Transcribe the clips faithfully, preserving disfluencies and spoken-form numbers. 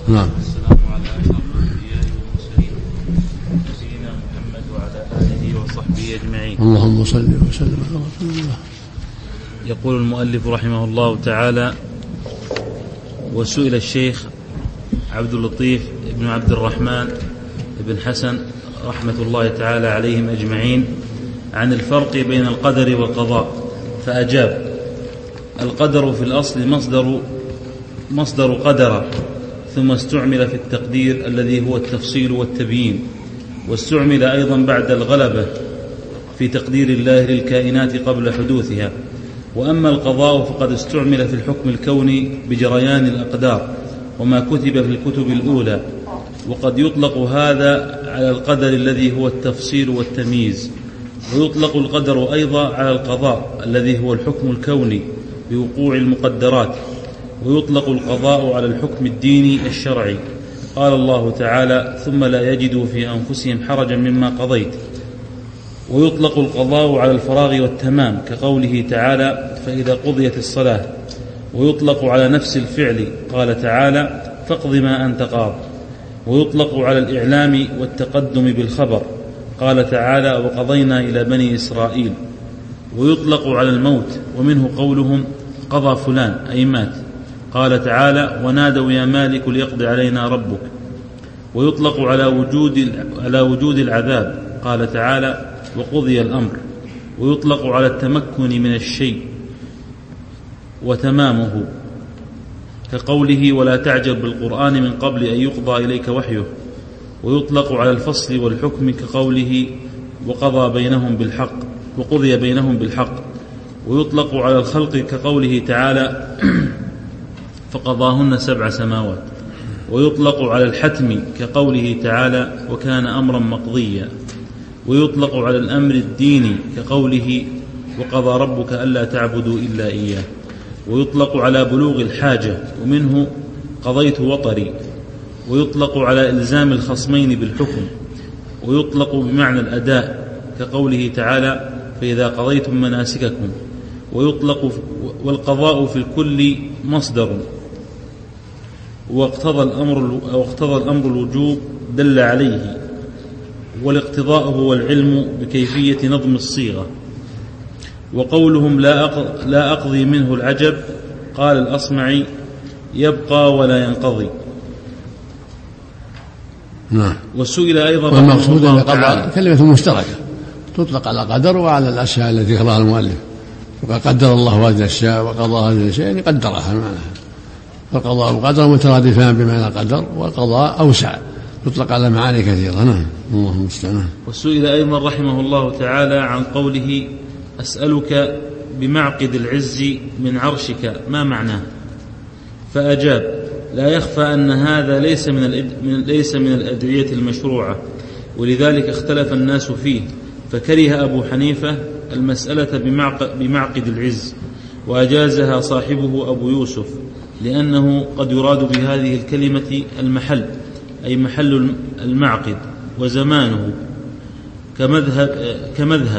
نعم. السلام على أشرف الأنبياء والمرسلين سيدنا محمد وعلى آله وصحبه أجمعين. اللهم صل وسلم على رسول الله. يقول المؤلف رحمه الله تعالى: وسئل الشيخ عبد اللطيف بن عبد الرحمن بن حسن رحمة الله تعالى عليهم أجمعين عن الفرق بين القدر والقضاء، فأجاب: القدر في الأصل مصدر مصدر قدر، ثم استعمل في التقدير الذي هو التفصيل والتبيين، واستعمل أيضا بعد الغلبة في تقدير الله للكائنات قبل حدوثها. وأما القضاء فقد استعمل في الحكم الكوني بجريان الأقدار وما كتب في الكتب الأولى، وقد يطلق هذا على القدر الذي هو التفصيل والتمييز، ويطلق القدر أيضا على القضاء الذي هو الحكم الكوني بوقوع المقدرات، ويطلق القضاء على الحكم الديني الشرعي. قال الله تعالى: ثم لا يجدوا في أنفسهم حرجا مما قضيت. ويطلق القضاء على الفراغ والتمام كقوله تعالى: فإذا قضيت الصلاة. ويطلق على نفس الفعل، قال تعالى: فاقض ما أنت قاض. ويطلق على الإعلام والتقدم بالخبر، قال تعالى: وقضينا إلى بني إسرائيل. ويطلق على الموت، ومنه قولهم قضى فلان أي مات، قال تعالى: ونادوا يا مالك ليقض علينا ربك. ويطلق على وجود على وجود العذاب، قال تعالى: وقضي الأمر. ويطلق على التمكن من الشيء وتمامه كقوله: ولا تعجل بالقرآن من قبل أن يقضى إليك وحيه. ويطلق على الفصل والحكم كقوله: وقضى بينهم بالحق وقضي بينهم بالحق. ويطلق على الخلق كقوله تعالى: فقضاهن سبع سماوات. ويطلق على الحتم كقوله تعالى: وكان أمرا مقضيا. ويطلق على الأمر الديني كقوله: وقضى ربك ألا تعبدوا إلا إياه. ويطلق على بلوغ الحاجة، ومنه قضيت وطري. ويطلق على إلزام الخصمين بالحكم. ويطلق بمعنى الأداء كقوله تعالى: فإذا قضيتم مناسككم. ويطلق والقضاء في الكل مصدر، واقتضى الأمر, واقتضى الأمر الوجوب دل عليه. والاقتضاء هو العلم بكيفية نظم الصيغة. وقولهم لا أقضي منه العجب، قال الأصمعي: يبقى ولا ينقضي. نعم. وسئل أيضا والمقصود أن القضاء كلمة مشتركة تطلق على قدر وعلى الأشياء التي ذكرها المؤلف، وقد قدر الله هذه الأشياء وقضى هذه الأشياء يعني قدرها معناها. فالقضاء والقدر مترادفان بمعنى القدر، والقضاء أوسع يطلق على معاني كثيرة. نعم. الله المستعان. وسئل أيضا رحمه الله تعالى عن قوله: أسألك بمعقد العز من عرشك، ما معناه؟ فأجاب: لا يخفى أن هذا ليس من ليس من الأدعية المشروعة، ولذلك اختلف الناس فيه، فكره أبو حنيفة المسألة بمعقد العز، وأجازها صاحبه أبو يوسف، لأنه قد يراد بهذه الكلمة المحل، أي محل المعقد، وزمانه كمذهب, كمذهب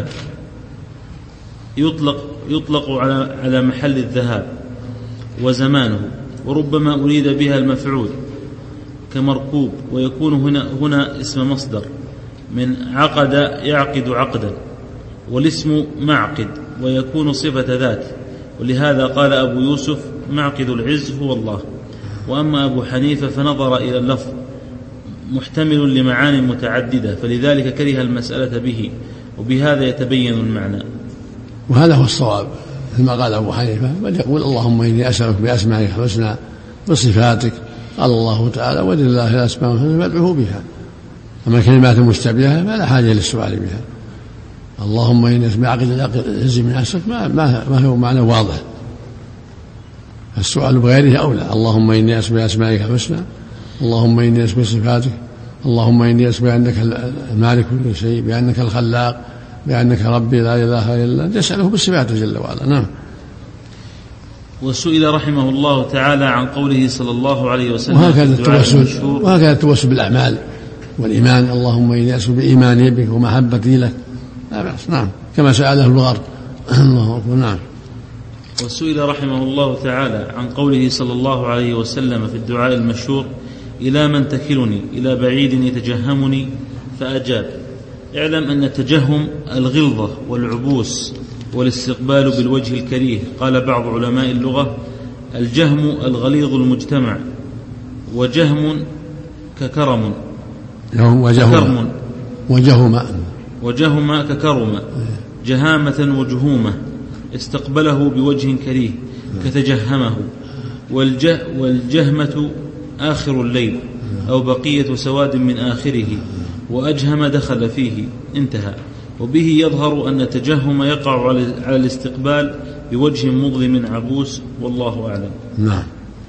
يطلق, يطلق على, على محل الذهاب وزمانه. وربما أريد بها المفعول كمركوب، ويكون هنا, هنا اسم مصدر من عقد يعقد عقدا، والاسم معقد ويكون صفة ذات. ولهذا قال أبو يوسف: معقد العز هو الله. وأما أبو حنيفة فنظر إلى اللفظ محتمل لمعان متعددة، فلذلك كره المسألة به، وبهذا يتبين المعنى. وهذا هو الصواب كما قال أبو حنيفة، بل يقول: اللهم إني أسألك بأسمائك الحسنى بصفاتك. قال الله تعالى: ولله الأسماء الحسنى فادعوه بها. أما الكلمات المشتبهة فلا حاجة للسؤال بها. اللهم إني أسمع عقد العز من عرشك ما, ما هو معنى واضح، السؤال بغيره أولى. اللهم إني أسمع أسمائك الحسنى، اللهم إني أسمع صفاتك، اللهم إني أسمع أنك المالك كل شيء، بأنك الخلاق، بأنك ربي لا إله إلا أنت، يسأله بصفاته جل وعلا. نعم. وسئل رحمه الله تعالى عن قوله صلى الله عليه وسلم: وهكذا التوسل وهكذا التوسل بالأعمال والإيمان. اللهم إني أسأل بإيماني بك ومحبتي لك، لا بأس. نعم. كما سأله الغار. الله أكبر. نعم. وسئل رحمه الله تعالى عن قوله صلى الله عليه وسلم في الدعاء المشهور: إلى من تكلني إلى بعيد يتجهمني؟ فأجاب: اعلم أن التجهم الغلظة والعبوس والاستقبال بالوجه الكريه. قال بعض علماء اللغة: الجهم الغليظ المجتمع، وجهم ككرم وجهم وجهم وجهم ككرم، جهامة وجهومة، استقبله بوجه كريه كتجهمه. والجه والجهمة آخر الليل أو بقية سواد من آخره، وأجهم دخل فيه. انتهى. وبه يظهر أن التجهم يقع على الاستقبال بوجه مظلم عبوس، والله أعلم. نعم.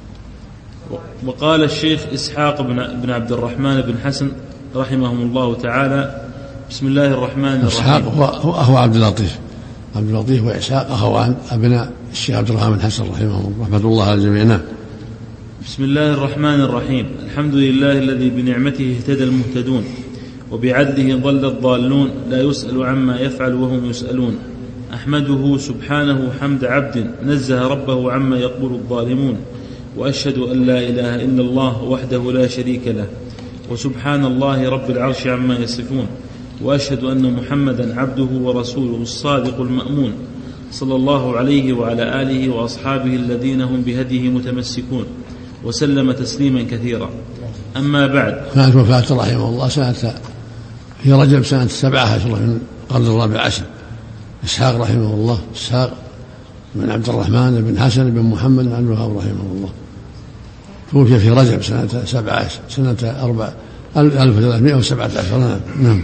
وقال الشيخ إسحاق بن عبد الرحمن بن حسن رحمهم الله تعالى: بسم الله الرحمن الرحيم. إسحاق هو, هو عبد اللطيف عبد اللطيف وإسحاق أخوان أبناء الشيخ عبد الرحمن بن حسن رحمه رحمة الله على الجميع. بسم الله الرحمن الرحيم. الحمد لله الذي بنعمته اهتدى المهتدون، وبعدله ضل الضالون، لا يسأل عما يفعل وهم يسألون. أحمده سبحانه حمد عبد نزه ربه عما يقول الظالمون، وأشهد أن لا إله إلا الله وحده لا شريك له، وسبحان الله رب العرش عما يصفون. وأشهد أن محمدا عبده ورسوله الصادق المأمون، صلى الله عليه وعلى آله وأصحابه الذين هم بهديه متمسكون، وسلم تسليما كثيرا. أما بعد. كانت وفاته رحمه الله سنة في رجب سنة سبعة عشر من القرن الرابع عشر. إسحاق رحمه الله، إسحاق بن عبد الرحمن بن حسن بن محمد بن عبد الوهاب رحمه الله، توفي في رجب سنة سبعة عشر سنة أربع ألف وثلاثمائة وسبعة عشر. نعم.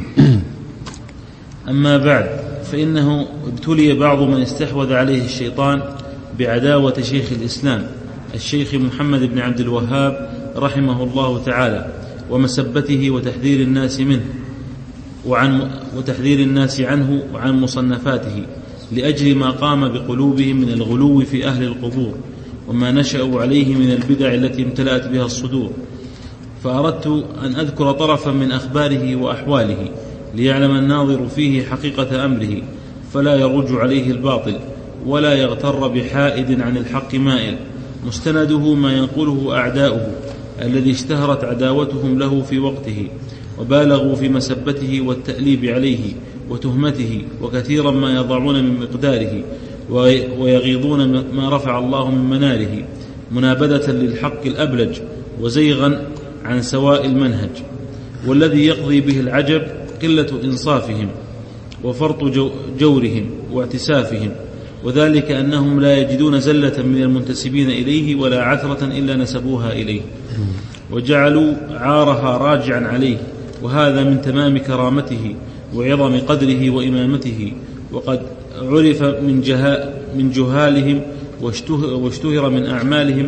أما بعد، فإنه ابتلي بعض من استحوذ عليه الشيطان بعداوة شيخ الإسلام الشيخ محمد بن عبد الوهاب رحمه الله تعالى، ومسبته وتحذير الناس منه وعن وتحذير الناس عنه وعن مصنفاته، لأجل ما قام بقلوبهم من الغلو في أهل القبور، وما نشأوا عليه من البدع التي امتلأت بها الصدور. فأردت أن أذكر طرفا من أخباره وأحواله، ليعلم الناظر فيه حقيقة أمره، فلا يرج عليه الباطل، ولا يغتر بحائد عن الحق مائل. مستنده ما ينقله أعداؤه، الذي اشتهرت عداوتهم له في وقته، وبالغوا في مسبته والتأليب عليه وتهمته، وكثيرا ما يضعون من مقداره، ويغيضون ما رفع الله من مناره، منابذة للحق الأبلج، وزيغا عن سواء المنهج. والذي يقضي به العجب قلة إنصافهم وفرط جورهم واعتسافهم، وذلك أنهم لا يجدون زلة من المنتسبين إليه ولا عثرة إلا نسبوها إليه، وجعلوا عارها راجعا عليه، وهذا من تمام كرامته وعظم قدره وإمامته. وقد عرف من, جها من جهالهم واشتهر من أعمالهم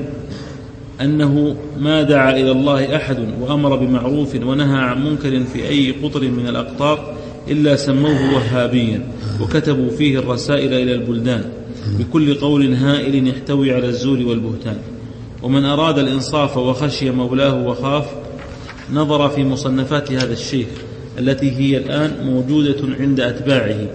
أنه ما دعا إلى الله أحد وأمر بمعروف ونهى عن منكر في أي قطر من الأقطار إلا سموه وهابيا، وكتبوا فيه الرسائل إلى البلدان بكل قول هائل يحتوي على الزور والبهتان. ومن أراد الإنصاف وخشي مولاه وخاف نظر في مصنفات هذا الشيخ التي هي الآن موجودة عند أتباعه،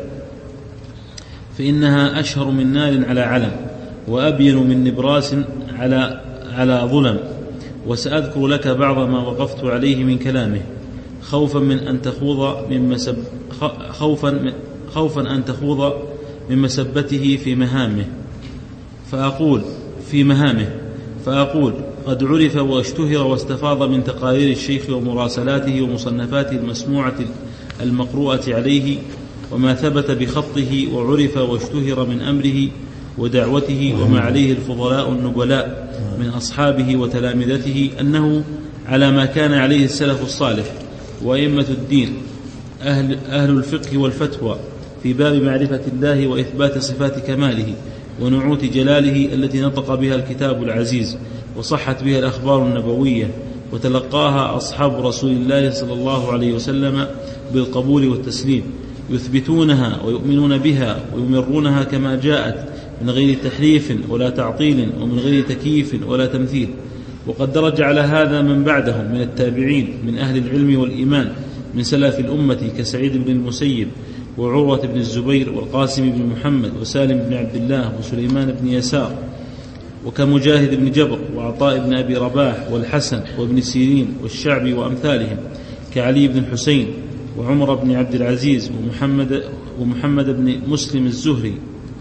فإنها أشهر من نار على علم، وأبين من نبراس على على ظلم. وسأذكر لك بعض ما وقفت عليه من كلامه، خوفا من أن تخوض من مسب خوفا من خوفا أن تخوض من مسبته في مهامه فأقول في مهامه فأقول قد عرف واشتهر واستفاض من تقارير الشيخ ومراسلاته ومصنفاته المسموعة المقروءة عليه، وما ثبت بخطه، وعرف واشتهر من أمره ودعوته، وما عليه الفضلاء النبلاء من أصحابه وتلامذته، أنه على ما كان عليه السلف الصالح وأئمة الدين أهل, أهل الفقه والفتوى في باب معرفة الله وإثبات صفات كماله ونعوت جلاله التي نطق بها الكتاب العزيز، وصحت بها الأخبار النبوية، وتلقاها أصحاب رسول الله صلى الله عليه وسلم بالقبول والتسليم، يثبتونها ويؤمنون بها ويمرونها كما جاءت من غير تحريف ولا تعطيل، ومن غير تكييف ولا تمثيل. وقد درج على هذا من بعدهم من التابعين من أهل العلم والإيمان من سلف الأمة كسعيد بن المسيب وعروة بن الزبير والقاسم بن محمد وسالم بن عبد الله وسليمان بن يسار وكمجاهد بن جبر وعطاء بن أبي رباح والحسن وابن سيرين والشعبي وأمثالهم، كعلي بن الحسين وعمر بن عبد العزيز ومحمد, ومحمد بن مسلم الزهري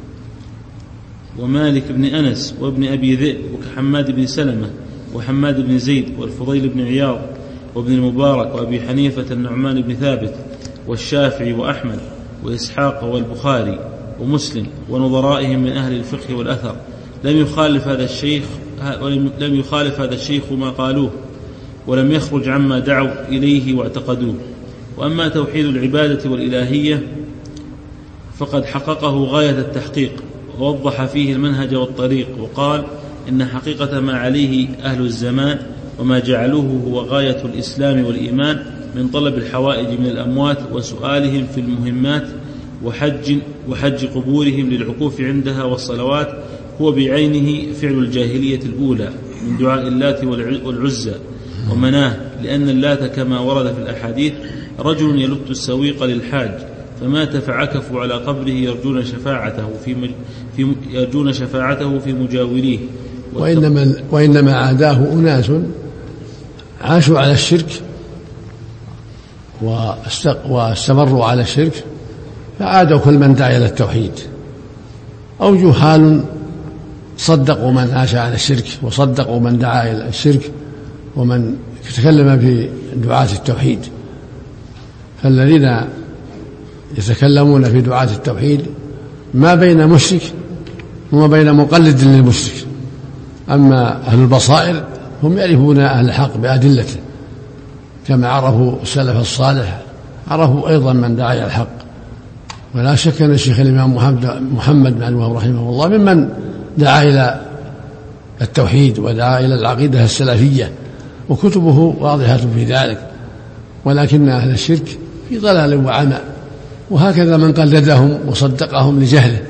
ومالك بن أنس وابن أبي ذئب، وكحماد بن سلمة وحماد بن زيد والفضيل بن عياض وابن المبارك وأبي حنيفة النعمان بن ثابت والشافعي وأحمد وإسحاق والبخاري ومسلم ونظرائهم من أهل الفقه والأثر. لم يخالف هذا الشيخ لم يخالف هذا الشيخ ما قالوه، ولم يخرج عما دعوا إليه واعتقدوه. وأما توحيد العبادة والإلهية فقد حققه غاية التحقيق، ووضح فيه المنهج والطريق، وقال إن حقيقة ما عليه أهل الزمان وما جعلوه هو غاية الإسلام والإيمان من طلب الحوائج من الأموات وسؤالهم في المهمات وحج, وحج قبورهم للعكوف عندها والصلوات، هو بعينه فعل الجاهلية الأولى من دعاء اللات والعزى ومناه، لأن اللات كما ورد في الأحاديث رجل يلت السويق للحاج فمات فعكفوا على قبره يرجون شفاعته في, مج... في يرجون شفاعته في مجاوريه. وإنما, وإنما عاداه أناس عاشوا على الشرك واستمروا على الشرك فعادوا كل من دعا إلى التوحيد، أو جهال صدقوا من عاش على الشرك وصدقوا من دعا إلى الشرك ومن تكلم في دعاة التوحيد. فالذين يتكلمون في دعاة التوحيد ما بين مشرك وما بين مقلد للمشرك. أما أهل البصائر هم يعرفون أهل الحق بأدلته كما عرفوا السلف الصالح، عرفوا أيضا من دعا إلى الحق. ولا شك أن الشيخ الإمام محمد بن عبد الوهاب رحمه الله ممن دعا إلى التوحيد ودعا إلى العقيدة السلفية، وكتبه واضحة في ذلك، ولكن أهل الشرك في ضلال وعمى، وهكذا من قلدهم وصدقهم لجهله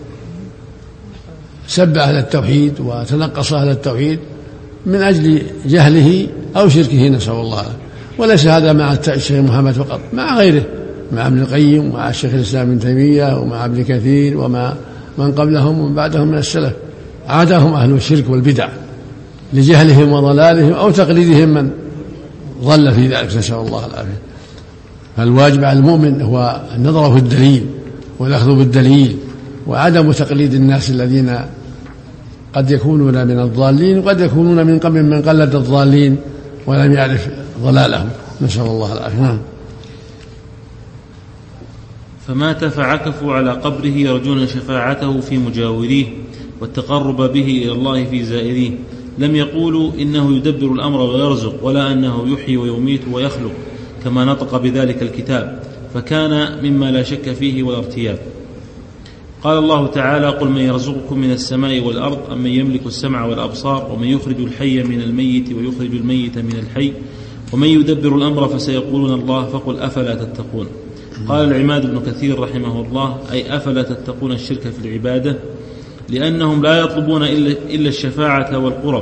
سب أهل التوحيد وتنقص أهل التوحيد من أجل جهله أو شركه، نسأل الله. وليس هذا مع الشيخ محمد فقط، مع غيره، مع ابن القيم ومع الشيخ الإسلام ابن تيمية ومع ابن كثير ومع من قبلهم ومن بعدهم من السلف، عادهم أهل الشرك والبدع لجهلهم وضلالهم أو تقليدهم من ضل في ذلك، نسأل الله العافية. فالواجب على المؤمن هو النظر في الدليل والأخذ بالدليل، وعدم تقليد الناس الذين قد يكونون من الضالين وقد يكونون من قبل من قلد الضالين ولم يعرف ضلالهم، نسأل الله العافية. فمات فعكفوا على قبره يرجون شفاعته في مجاوريه والتقرب به إلى الله في زائريه. لم يقولوا إنه يدبر الأمر ويرزق، ولا أنه يحيي ويميت ويخلق كما نطق بذلك الكتاب، فكان مما لا شك فيه ولا ارتياب. قال الله تعالى: قل من يرزقكم من السماء والأرض أم من يملك السمع والأبصار ومن يخرج الحي من الميت ويخرج الميت من الحي ومن يدبر الأمر فسيقولون الله فقل أفلا تتقون. قال العماد بن كثير رحمه الله: أي أفلا تتقون الشرك في العبادة، لأنهم لا يطلبون إلا الشفاعة والقرب،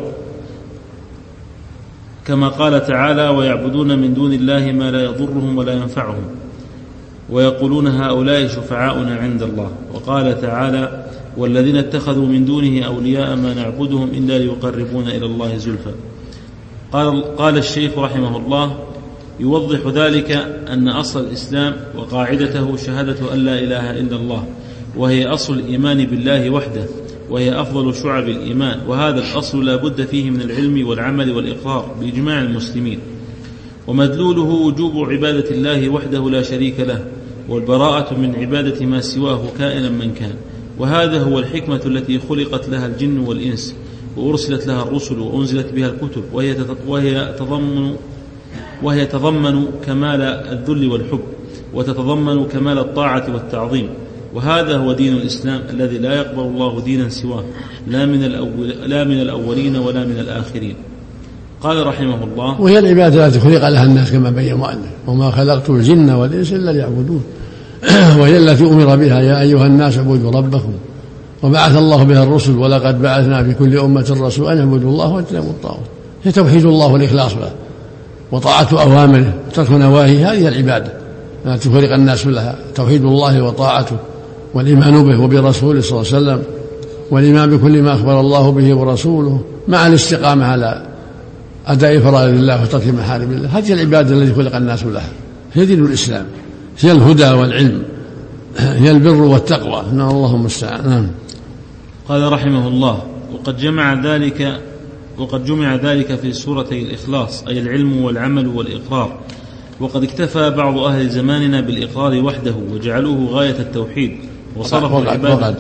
كما قال تعالى: ويعبدون من دون الله ما لا يضرهم ولا ينفعهم ويقولون هؤلاء شفعاؤنا عند الله. وقال تعالى: والذين اتخذوا من دونه أولياء ما نعبدهم إلا ليقربون إلى الله زلفى. قال, قال الشيخ رحمه الله: يوضح ذلك أن أصل الإسلام وقاعدته شهادة أن لا إله إلا الله، وهي أصل الإيمان بالله وحده، وهي أفضل شعب الإيمان، وهذا الأصل لا بد فيه من العلم والعمل والإقرار بإجماع المسلمين. ومدلوله وجوب عبادة الله وحده لا شريك له، والبراءة من عبادة ما سواه كائنا من كان. وهذا هو الحكمة التي خلقت لها الجن والإنس، وأرسلت لها الرسل وأنزلت بها الكتب، وهي وهي تضمن وهي تضمن كمال الذل والحب، وتتضمن كمال الطاعة والتعظيم. وهذا هو دين الإسلام الذي لا يقبل الله دينا سواه، لا من الأول لا من الأولين ولا من الآخرين. قال رحمه الله: وهي العبادة التي خلق لها الناس كما بين المؤلف: وما خلقت الجن والإنس إلا ليعبدون. وهي التي أمر بها: يا أيها الناس اعبدوا ربكم. وبعث الله بها الرسل: ولقد بعثنا في كل أمة رسول أن اعبدوا الله واجتنبوا الطاغوت. هي توحيد الله والإخلاص له وطاعة أوامره وترك نواهيه، هذه العبادة التي خلق الناس لها، توحيد الله وطاعته والإيمان به وبرسوله صلى الله عليه وسلم والإيمان بكل ما أخبر الله به ورسوله مع الاستقامة على أداء فرائض الله وترك محارم الله. هذه العبادة التي خلق الناس لها، هي دين الإسلام، هي الهدى والعلم، هي البر والتقوى. نعم اللهم المستعان. نعم. قال رحمه الله: وقد جمع ذلك وقد جمع ذلك في سورتي الإخلاص، أي العلم والعمل والإقرار. وقد اكتفى بعض أهل زماننا بالإقرار وحده وجعلوه غاية التوحيد وصرفوا العبادة.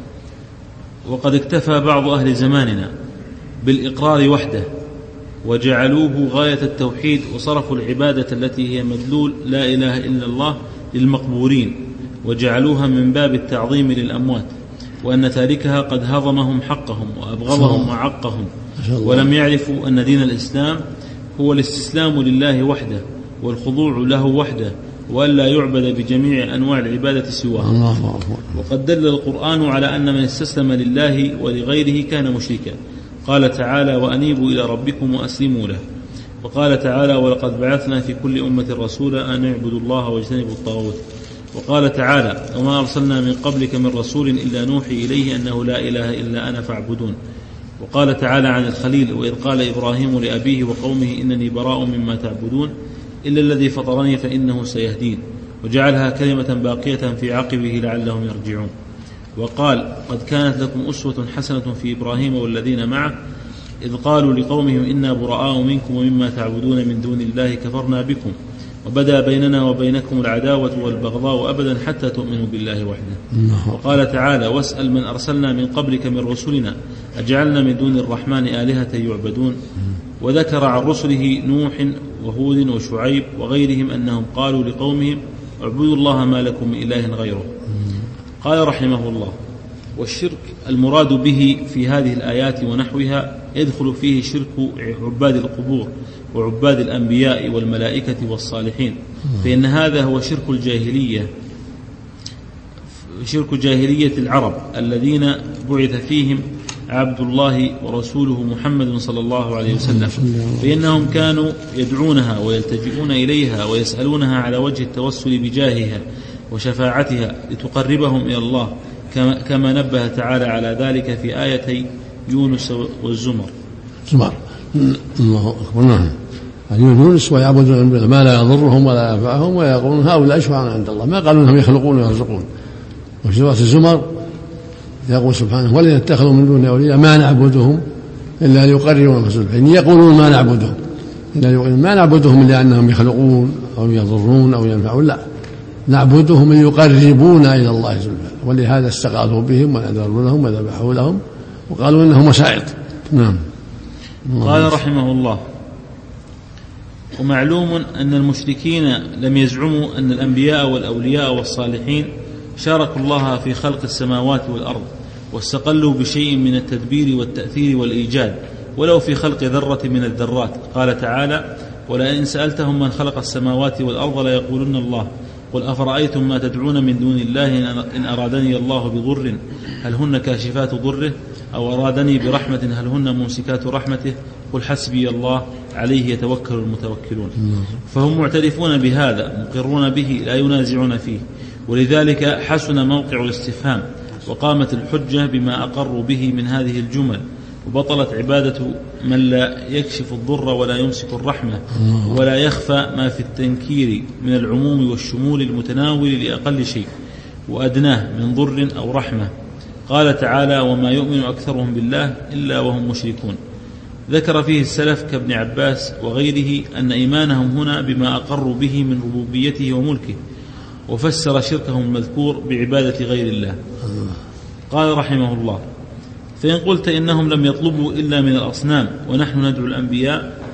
وقد اكتفى بعض أهل زماننا بالإقرار وحده وجعلوه غاية التوحيد وصرفوا العبادة التي هي مدلول لا إله إلا الله للمقبورين، وجعلوها من باب التعظيم للأموات، وأن تاركها قد هضمهم حقهم وأبغضهم وعقهم، ولم يعرفوا أن دين الإسلام هو الاستسلام لله وحده والخضوع له وحده، وألا يعبد بجميع أنواع العبادة سواه. وقد دل القرآن على أن من استسلم لله ولغيره كان مشركا. قال تعالى: وأنيبوا إلى ربكم وأسلموا له. وقال تعالى: ولقد بعثنا في كل أمة رسولا أن اعبدوا الله واجتنبوا الطاغوت. وقال تعالى: وما أرسلنا من قبلك من رسول إلا نوحي إليه أنه لا إله إلا أنا فاعبدون. وقال تعالى عن الخليل: وإذ قال إبراهيم لأبيه وقومه إنني براء مما تعبدون إلا الذي فطرني فإنه سيهدين، وجعلها كلمة باقية في عقبه لعلهم يرجعون. وقال: قد كانت لكم أسوة حسنة في إبراهيم والذين معه إذ قالوا لقومهم إنا براء منكم ومما تعبدون من دون الله كفرنا بكم وبدا بيننا وبينكم العداوة والبغضاء أبدا حتى تؤمنوا بالله وحده. وقال تعالى: واسأل من أرسلنا من قبلك من رسلنا أجعلنا من دون الرحمن آلهة يعبدون. وذكر عن رسله نوح وهود وشعيب وغيرهم أنهم قالوا لقومهم اعبدوا الله ما لكم من إله غيره. قال رحمه الله: والشرك المراد به في هذه الآيات ونحوها يدخل فيه شرك عباد القبور وعباد الأنبياء والملائكة والصالحين، فإن هذا هو شرك الجاهلية شرك جاهلية العرب الذين بعث فيهم عبد الله ورسوله محمد صلى الله عليه وسلم، فإنهم كانوا يدعونها ويلتجئون إليها ويسألونها على وجه التوسل بجاهها وشفاعتها لتقربهم إلى الله، كما نبه تعالى على ذلك في آيتي يونس والزمر. زمر الله أكبر. نعم. يونس ويعبدون ما لا يضرهم ولا ينفعهم ويقولون هؤلاء شفعاء عند الله، ما قالوا أنهم يخلقون ويرزقون. وفي سورة الزمر يقول سبحانه: ولن يتخذوا من دون أولياء ما نعبدهم إلا ليقربونا إلى زلفى. يقولون ما نعبدهم إلا ما نعبدهم إلا أنهم يخلقون أو يضرون أو ينفعون، لا، نعبدهم ليقربونا إلى الله زلفى. ولهذا استغاثوا بهم ونذروا لهم وذبحوا لهم وقالوا إنهم وسائط. نعم. قال رحمه الله: ومعلوم أن المشركين لم يزعموا أن الأنبياء والأولياء والصالحين شاركوا الله في خلق السماوات والأرض واستقلوا بشيء من التدبير والتأثير والإيجاد ولو في خلق ذرة من الذرات. قال تعالى: ولئن سألتهم من خلق السماوات والأرض ليقولن الله قل أفرأيتم ما تدعون من دون الله إن أرادني الله بضر هل هن كاشفات ضره أو أرادني برحمة هل هن ممسكات رحمته قل حسبي الله عليه يتوكل المتوكلون. فهم معترفون بهذا مقرون به لا ينازعون فيه، ولذلك حسن موقع الاستفهام وقامت الحجة بما أقروا به من هذه الجمل، وبطلت عبادة من لا يكشف الضر ولا يمسك الرحمة ولا يخفى ما في التنكير من العموم والشمول المتناول لأقل شيء وأدناه من ضر أو رحمة. قال تعالى: وما يؤمن أكثرهم بالله إلا وهم مشركون. ذكر فيه السلف كابن عباس وغيره أن إيمانهم هنا بما أقروا به من ربوبيته وملكه، وفسر شركهم المذكور بعبادة غير الله. قال رحمه الله: فإن قلت إنهم لم يطلبوا إلا من الأصنام ونحن ندعو الأنبياء